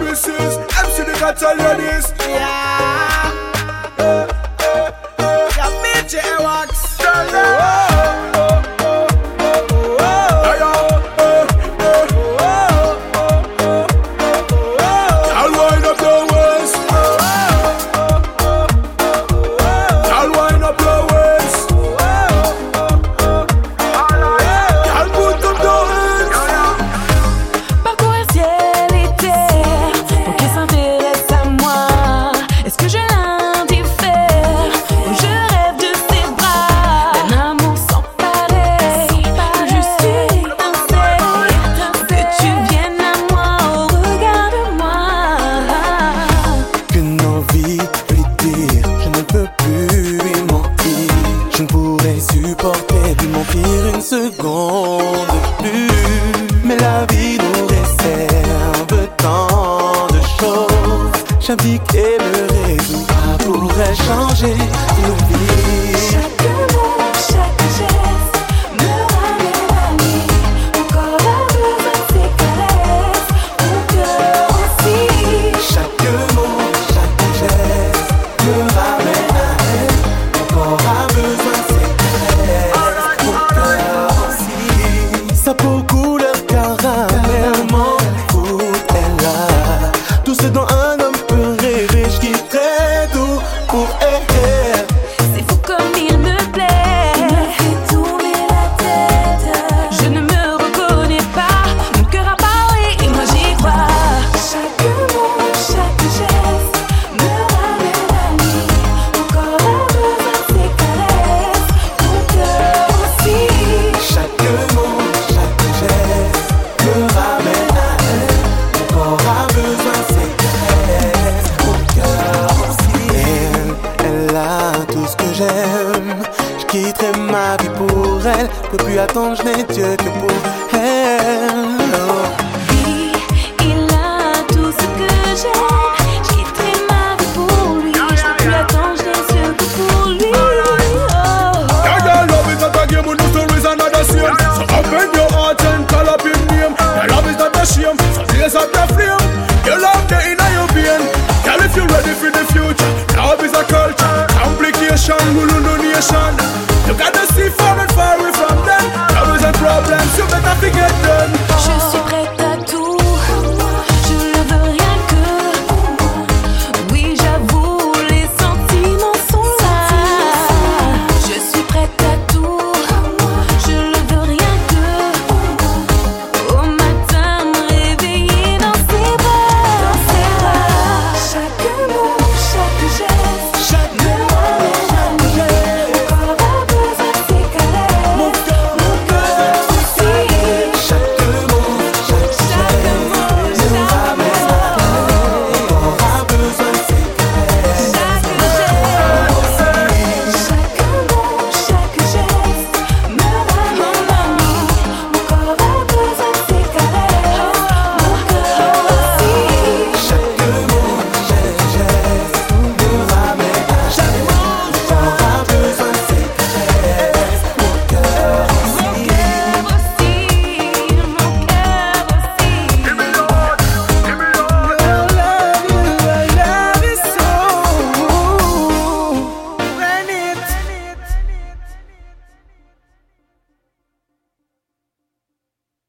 this is MC the God tell you this. Yeah. Yeah, Mitchie Wax. J'applique et me résous, ça pourrait changer nos vies. Chaque mot, chaque geste me ramène à lui. Mon corps a besoin de ses caresses, mon cœur aussi. Chaque mot, chaque geste me ramène à elle. Mon corps a besoin de ses caresses, mon cœur aussi. Sa peau couleur caramel, m'en fout, elle a tout ce dont un homme peut rêver, je quitterai tout pour elle. C'est fou comme il me plaît, il me fait tourner la tête. Je ne me reconnais pas, mon cœur a parlé et moi j'y crois. Chaque mot, chaque geste me ramène à lui. Mon corps a besoin de ses caresses, mon cœur aussi. Chaque mot, chaque geste me ramène à elle. Mon corps a besoin de ses caresses, mon cœur aussi. Elle a tout ce que j'aime. Je quitterai ma vie pour elle. Je peux plus attendre, je n'ai Dieu que pour elle. Oui, il a tout ce que j'aime. Je quitterai ma vie pour lui. Je peux plus attendre, je n'ai Dieu que pour lui. Your love is not a game, no stories another same. So open your heart and call up his name. Your love is not a shame, so blaze up your flame. Your love the inner your vein. Girl, if you're ready for the future, love is a culture. Complication, rule on the nation. You gotta see far and far away from them. Troubles and problems, you better forget them.